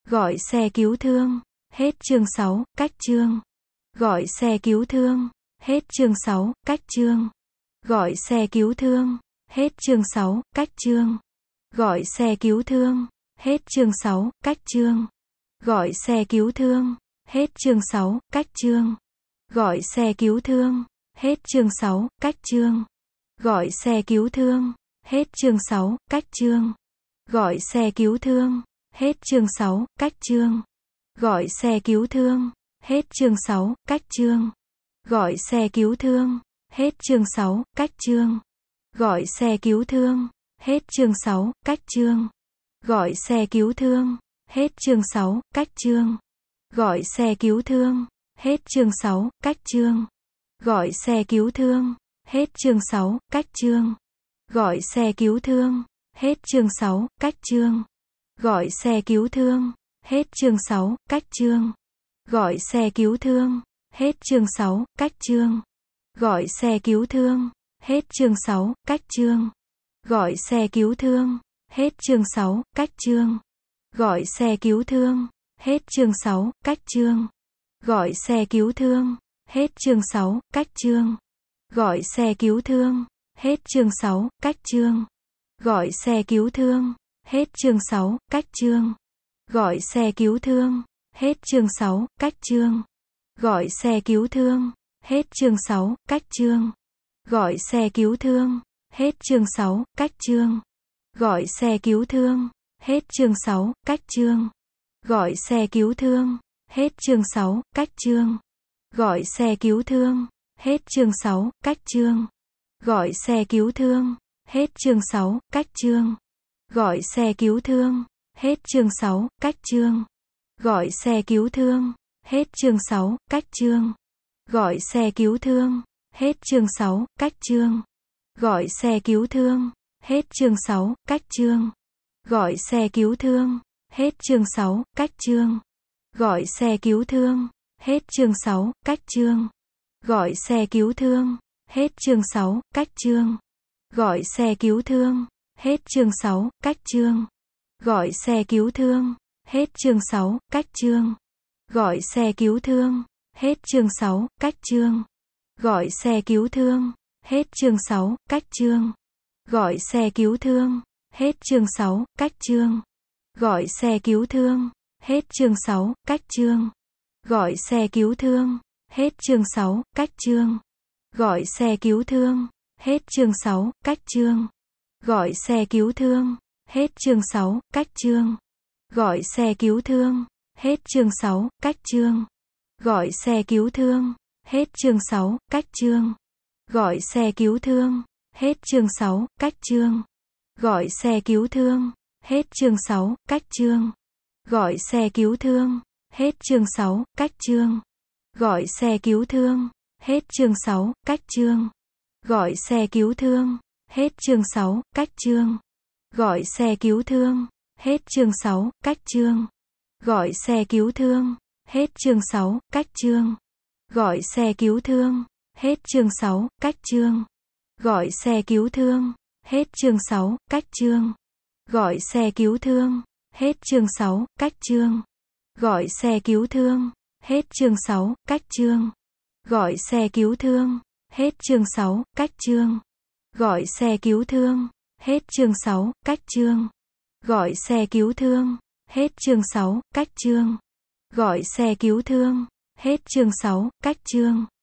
Gọi xe cứu thương. Hết chương 6, cách chương. Gọi xe cứu thương. Hết chương 6, cách chương. Gọi xe cứu thương. Hết chương 6, cách chương. Gọi xe cứu thương. Hết chương 6, cách chương. Gọi xe cứu thương. Hết chương 6, cách chương. Gọi xe cứu thương. Hết chương 6, cách chương. Gọi xe cứu thương. Hết chương 6, cách chương. Gọi xe cứu thương. Hết chương 6, cách chương. Gọi xe cứu thương. Hết chương 6, cách chương. Gọi xe cứu thương. Hết chương 6, cách chương. Gọi xe cứu thương. Hết chương 6, cách chương. Gọi xe cứu thương. Hết chương 6, cách chương. Gọi xe cứu thương. Hết chương 6, cách chương. Gọi xe cứu thương. Hết chương 6, cách chương. Gọi xe cứu thương. Hết chương 6, cách chương. Gọi xe cứu thương. Hết chương 6, cách chương. Gọi xe cứu thương. Hết chương 6, cách chương. Gọi xe cứu thương. Hết chương 6, cách chương. Gọi xe cứu thương. Hết chương 6, cách chương. Gọi xe cứu thương. Hết chương 6, cách chương. Gọi xe cứu thương. Hết chương 6, cách chương. Gọi xe cứu thương. Hết chương 6, cách chương. Gọi xe cứu thương. Hết chương 6, cách chương. Gọi xe cứu thương. Hết chương 6, cách chương. Gọi xe cứu thương. Hết chương 6, cách chương. Gọi xe cứu thương. Hết chương 6, cách chương. Gọi xe cứu thương. Hết chương 6, cách chương. Gọi xe cứu thương. Hết chương 6, cách chương. Gọi xe cứu thương. Hết chương 6, cách chương. Gọi xe cứu thương. Hết chương 6, cách chương. Gọi xe cứu thương. Hết chương 6, cách chương. Gọi xe cứu thương. Hết chương 6, cách chương. Gọi xe cứu thương. Hết chương 6, cách chương. Gọi xe cứu thương. Hết chương 6, cách chương. Gọi xe cứu thương. Hết chương 6, cách chương. Gọi xe cứu thương. Hết chương 6, cách chương. Gọi xe cứu thương. Hết chương 6, cách chương. Gọi xe cứu thương. Hết chương 6, cách chương. Gọi xe cứu thương. Hết chương 6, cách chương. Gọi xe cứu thương. Hết chương 6, cách chương. Gọi xe cứu thương. Hết chương 6, cách chương. Gọi xe cứu thương. Hết chương 6, cách chương. Gọi xe cứu thương. Hết chương 6, cách chương. Gọi xe cứu thương. Hết chương 6, cách chương. Gọi xe cứu thương. Hết chương 6, cách chương. Gọi xe cứu thương. Hết chương 6, cách chương. Gọi xe cứu thương. Hết chương 6, cách chương. Gọi xe cứu thương. Hết chương 6, cách chương. Gọi xe cứu thương. Hết chương 6, cách chương. Gọi xe cứu thương. Hết chương 6, cách chương. Gọi xe cứu thương. Hết chương 6, cách chương. Gọi xe cứu thương. Hết chương 6, cách chương. Gọi xe cứu thương. Hết chương 6, cách chương. Gọi xe cứu thương. Hết chương 6, cách chương. Gọi xe cứu thương. Hết chương 6, cách chương. Gọi xe cứu thương. Hết chương 6, cách chương. Gọi xe cứu thương. Hết chương 6, cách chương. Gọi xe cứu thương. Hết chương 6, cách chương. Gọi xe cứu thương. Hết chương 6, cách chương. Gọi xe cứu thương. Hết chương 6, cách chương. Gọi xe cứu thương. Hết chương 6, cách chương. Gọi xe cứu thương. Hết chương 6, cách chương. Gọi xe cứu thương. Hết chương 6, cách chương.